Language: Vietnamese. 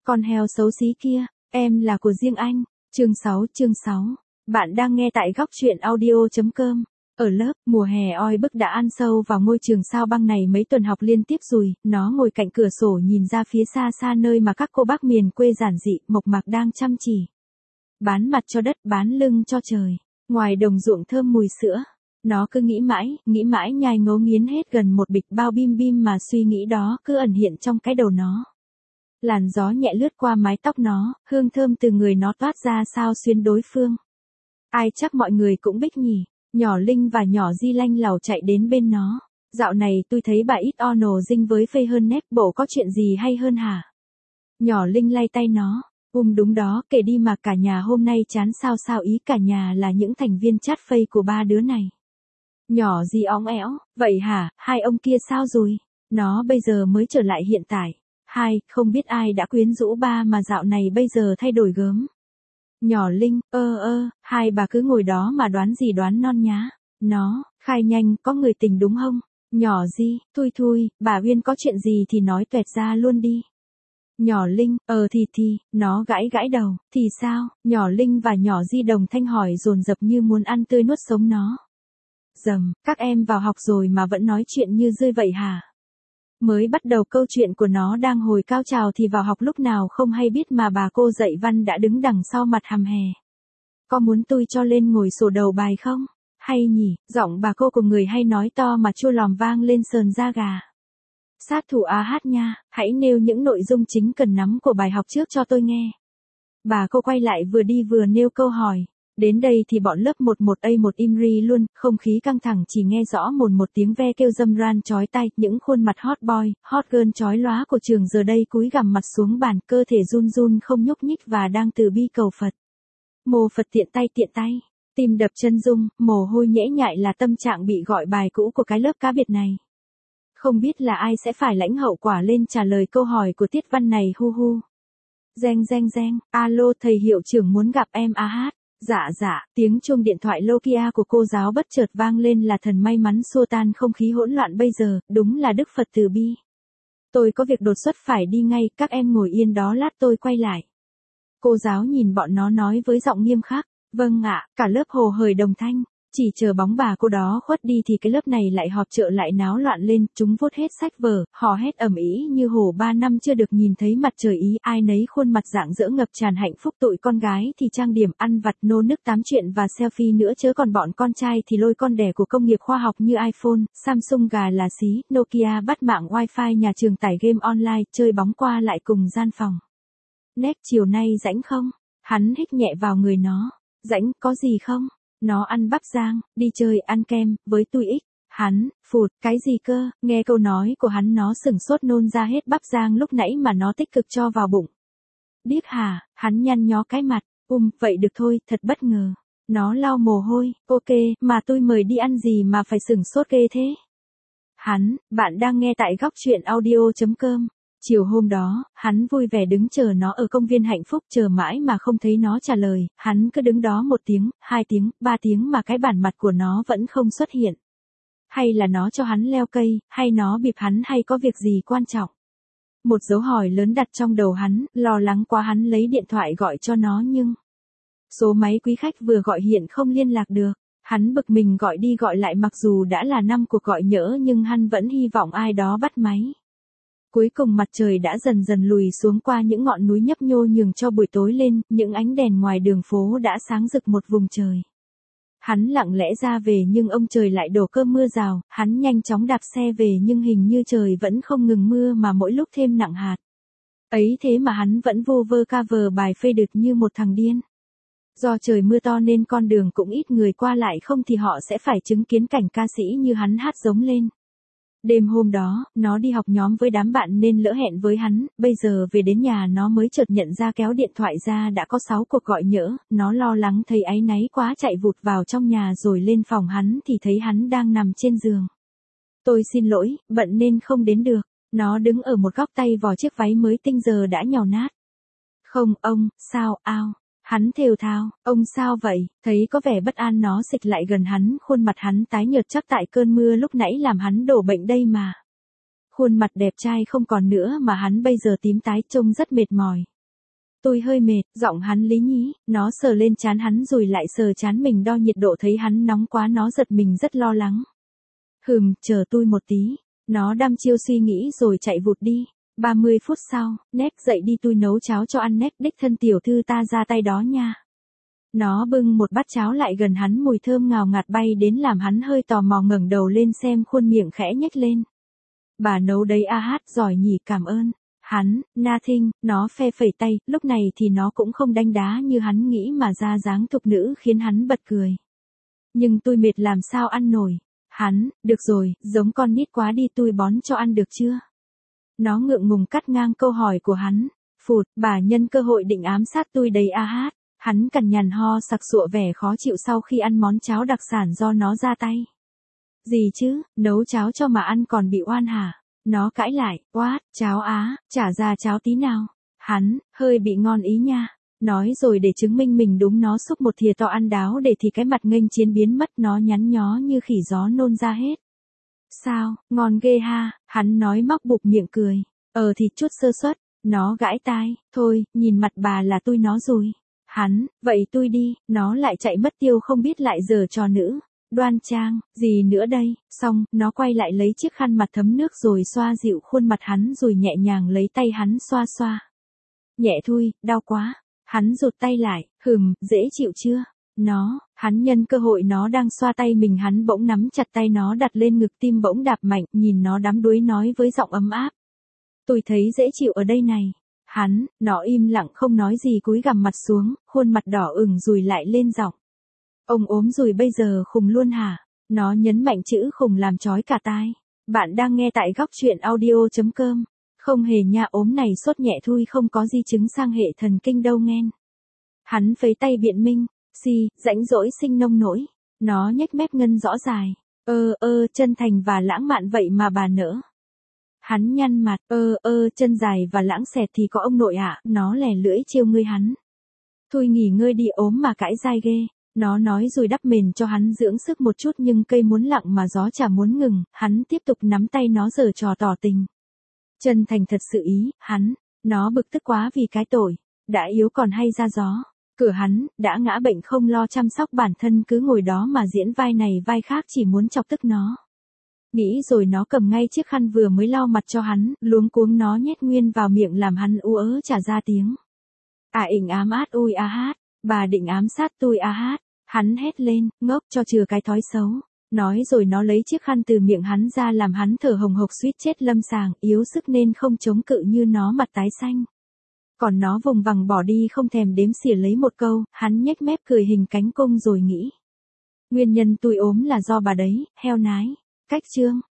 Con heo xấu xí kia, em là của riêng anh. Chương 6. Bạn đang nghe tại góc truyện audio.com. Ở lớp, mùa hè oi bức đã ăn sâu vào ngôi trường sao băng này mấy tuần học liên tiếp rồi, nó ngồi cạnh cửa sổ nhìn ra phía xa xa nơi mà các cô bác miền quê giản dị, mộc mạc đang chăm chỉ. Bán mặt cho đất, bán lưng cho trời. Ngoài đồng ruộng thơm mùi sữa. Nó cứ nghĩ mãi nhai ngấu nghiến hết gần một bịch bao bim bim mà suy nghĩ đó cứ ẩn hiện trong cái đầu nó. Làn gió nhẹ lướt qua mái tóc nó, hương thơm từ người nó toát ra sao xuyên đối phương. Ai chắc mọi người cũng biết nhỉ. Nhỏ Linh và nhỏ Di lanh làu chạy đến bên nó. Dạo này tôi thấy bà ít ono dinh với phê hơn nét, bộ có chuyện gì hay hơn hả? Nhỏ Linh lay tay nó. Đúng đó, kể đi mà cả nhà hôm nay chán sao ý, cả nhà là những thành viên chat phây của ba đứa này. Nhỏ Di óng éo, vậy hả, hai ông kia sao rồi? Nó bây giờ mới trở lại hiện tại. Không biết ai đã quyến rũ ba mà dạo này bây giờ thay đổi gớm. Nhỏ Linh, hai bà cứ ngồi đó mà đoán gì đoán non nhá. Nó, khai nhanh, có người tình đúng không? Nhỏ Di, thôi, bà Uyên có chuyện gì thì nói tuẹt ra luôn đi. Nhỏ Linh, thì, nó gãi đầu, thì sao? Nhỏ Linh và nhỏ Di đồng thanh hỏi dồn dập như muốn ăn tươi nuốt sống nó. Các em vào học rồi mà vẫn nói chuyện như rơi vậy hả? Mới bắt đầu câu chuyện của nó đang hồi cao trào thì vào học lúc nào không hay biết mà bà cô dạy văn đã đứng đằng sau mặt hầm hè. Có muốn tôi cho lên ngồi sổ đầu bài không? Hay nhỉ, giọng bà cô của người hay nói to mà chua lòm vang lên sờn da gà. Sát thủ hát nha, hãy nêu những nội dung chính cần nắm của bài học trước cho tôi nghe. Bà cô quay lại vừa đi vừa nêu câu hỏi. Đến đây thì bọn lớp 11A1 im ri luôn, không khí căng thẳng chỉ nghe rõ một tiếng ve kêu râm ran chói tai, những khuôn mặt hot boy, hot girl chói lóa của trường giờ đây cúi gằm mặt xuống bàn, cơ thể run không nhúc nhích và đang từ bi cầu Phật. Mô Phật tiện tay, tim đập chân rung, mồ hôi nhễ nhại là tâm trạng bị gọi bài cũ của cái lớp cá biệt này. Không biết là ai sẽ phải lãnh hậu quả lên trả lời câu hỏi của tiết văn này hu. Reng, alo thầy hiệu trưởng muốn gặp em hát. Dạ, tiếng chuông điện thoại Nokia của cô giáo bất chợt vang lên là thần may mắn xua tan không khí hỗn loạn bây giờ, đúng là Đức Phật từ bi. Tôi có việc đột xuất phải đi ngay, các em ngồi yên đó lát tôi quay lại. Cô giáo nhìn bọn nó nói với giọng nghiêm khắc, vâng ạ, cả lớp hồ hởi đồng thanh. Chỉ chờ bóng bà cô đó khuất đi thì cái lớp này lại họp chợ lại náo loạn lên, chúng vốt hết sách vở, hò hét ầm ĩ như hổ 3 năm chưa được nhìn thấy mặt trời ý, ai nấy khuôn mặt rạng rỡ ngập tràn hạnh phúc, tụi con gái thì trang điểm, ăn vặt, nô nức tám chuyện và selfie nữa, chớ còn bọn con trai thì lôi con đẻ của công nghiệp khoa học như iPhone, Samsung gà là xí, Nokia bắt mạng wifi nhà trường, tải game online, chơi bóng qua lại cùng gian phòng. Nét chiều nay rảnh không? Hắn hít nhẹ vào người nó. Rảnh, có gì không? Nó ăn bắp rang, đi chơi, ăn kem, với tui ích. Hắn, phụt, cái gì cơ? Nghe câu nói của hắn nó sửng sốt nôn ra hết bắp rang lúc nãy mà nó tích cực cho vào bụng. Điếc hả? Hắn nhăn nhó cái mặt. Vậy được thôi, thật bất ngờ. Nó lau mồ hôi, ok, mà tôi mời đi ăn gì mà phải sửng sốt ghê thế? Bạn đang nghe tại góc truyện audio.com. Chiều hôm đó, hắn vui vẻ đứng chờ nó ở công viên hạnh phúc, chờ mãi mà không thấy nó trả lời, hắn cứ đứng đó 1 tiếng, 2 tiếng, 3 tiếng mà cái bản mặt của nó vẫn không xuất hiện. Hay là nó cho hắn leo cây, hay nó bịp hắn, hay có việc gì quan trọng? Một dấu hỏi lớn đặt trong đầu hắn, lo lắng quá hắn lấy điện thoại gọi cho nó nhưng số máy quý khách vừa gọi hiện không liên lạc được. Hắn bực mình gọi đi gọi lại, mặc dù đã là 5 cuộc gọi nhỡ nhưng hắn vẫn hy vọng ai đó bắt máy. Cuối cùng mặt trời đã dần lùi xuống qua những ngọn núi nhấp nhô nhường cho buổi tối lên, những ánh đèn ngoài đường phố đã sáng rực một vùng trời. Hắn lặng lẽ ra về nhưng ông trời lại đổ cơn mưa rào, hắn nhanh chóng đạp xe về nhưng hình như trời vẫn không ngừng mưa mà mỗi lúc thêm nặng hạt. Ấy thế mà hắn vẫn vô vơ cover bài phê đực như một thằng điên. Do trời mưa to nên con đường cũng ít người qua lại, không thì họ sẽ phải chứng kiến cảnh ca sĩ như hắn hát giống lên. Đêm hôm đó, nó đi học nhóm với đám bạn nên lỡ hẹn với hắn, bây giờ về đến nhà nó mới chợt nhận ra kéo điện thoại ra đã có 6 cuộc gọi nhỡ, nó lo lắng thấy áy náy quá chạy vụt vào trong nhà rồi lên phòng hắn thì thấy hắn đang nằm trên giường. Tôi xin lỗi, bận nên không đến được. Nó đứng ở một góc tay vò chiếc váy mới tinh giờ đã nhàu nát. Không, ông, sao, ao. Hắn thều thào, ông sao vậy? Thấy có vẻ bất an nó xịch lại gần hắn, khuôn mặt hắn tái nhợt chắc tại cơn mưa lúc nãy làm hắn đổ bệnh đây mà. Khuôn mặt đẹp trai không còn nữa mà hắn bây giờ tím tái trông rất mệt mỏi. Tôi hơi mệt, giọng hắn lý nhí, nó sờ lên trán hắn rồi lại sờ trán mình đo nhiệt độ thấy hắn nóng quá nó giật mình rất lo lắng. Chờ tôi một tí. Nó đăm chiêu suy nghĩ rồi chạy vụt đi. 30 phút sau, Nét dậy đi tôi nấu cháo cho ăn Nét đích thân tiểu thư ta ra tay đó nha. Nó bưng một bát cháo lại gần hắn mùi thơm ngào ngạt bay đến làm hắn hơi tò mò ngẩng đầu lên xem khuôn miệng khẽ nhếch lên. Bà nấu đấy a hát giỏi nhỉ cảm ơn. Hắn, nothing, nó phe phẩy tay, lúc này thì nó cũng không đánh đá như hắn nghĩ mà ra dáng thục nữ khiến hắn bật cười. Nhưng tôi mệt làm sao ăn nổi. Hắn, được rồi, giống con nít quá đi tôi bón cho ăn được chưa? Nó ngượng ngùng cắt ngang câu hỏi của hắn. Phụt, bà nhân cơ hội định ám sát tôi đấy a hát. Hắn cằn nhằn ho sặc sụa vẻ khó chịu sau khi ăn món cháo đặc sản do nó ra tay. Gì chứ, nấu cháo cho mà ăn còn bị oan hả? Nó cãi lại, what, cháo á, chả ra cháo tí nào. Hắn, hơi bị ngon ý nha. Nói rồi để chứng minh mình đúng nó xúc một thìa to ăn đáo để thì cái mặt nghênh chiến biến mất nó nhắn nhó như khỉ gió nôn ra hết. Sao, ngon ghê ha, hắn nói móc bụp miệng cười. Thì chút sơ suất, nó gãi tai, thôi, nhìn mặt bà là tôi nó rồi. Hắn, vậy tôi đi, nó lại chạy mất tiêu không biết lại giở trò nữ. Đoan trang, gì nữa đây, xong, nó quay lại lấy chiếc khăn mặt thấm nước rồi xoa dịu khuôn mặt hắn rồi nhẹ nhàng lấy tay hắn xoa xoa. Nhẹ thôi, đau quá. Hắn rụt tay lại, dễ chịu chưa? Hắn nhân cơ hội nó đang xoa tay mình hắn bỗng nắm chặt tay nó đặt lên ngực tim bỗng đạp mạnh, nhìn nó đắm đuối nói với giọng ấm áp. Tôi thấy dễ chịu ở đây này. Nó im lặng không nói gì cúi gằm mặt xuống, khuôn mặt đỏ ửng rồi lại lên giọng. Ông ốm rồi bây giờ khùng luôn hả? Nó nhấn mạnh chữ khùng làm chói cả tai. Bạn đang nghe tại góc truyện audio.com. Không hề nha ốm này sốt nhẹ thôi không có di chứng sang hệ thần kinh đâu nghen. Hắn phấy tay biện minh. Rãnh rỗi sinh nông nỗi. Nó nhếch mép ngân rõ dài. Chân thành và lãng mạn vậy mà bà nỡ. Hắn nhăn mặt. Chân dài và lãng xẹt thì có ông nội ạ. Nó lè lưỡi trêu ngươi hắn. Thôi nghỉ ngơi đi ốm mà cãi dai ghê. Nó nói rồi đắp mền cho hắn dưỡng sức một chút nhưng cây muốn lặng mà gió chả muốn ngừng. Hắn tiếp tục nắm tay nó giở trò tỏ tình. Chân thành thật sự ý, nó bực tức quá vì cái tội. Đã yếu còn hay ra gió. Cửa hắn, đã ngã bệnh không lo chăm sóc bản thân cứ ngồi đó mà diễn vai này vai khác chỉ muốn chọc tức nó. Nghĩ rồi nó cầm ngay chiếc khăn vừa mới lau mặt cho hắn, luống cuống nó nhét nguyên vào miệng làm hắn ú ớ trả ra tiếng. Ỉnh ám át ui a hát, bà định ám sát tôi a hát. Hắn hét lên, ngốc cho chừa cái thói xấu. Nói rồi nó lấy chiếc khăn từ miệng hắn ra làm hắn thở hồng hộc suýt chết lâm sàng, yếu sức nên không chống cự như nó mặt tái xanh. Còn nó vùng vằng bỏ đi không thèm đếm xỉa lấy một câu, hắn nhếch mép cười hình cánh cung rồi nghĩ. Nguyên nhân tôi ốm là do bà đấy, heo nái. Cách chương.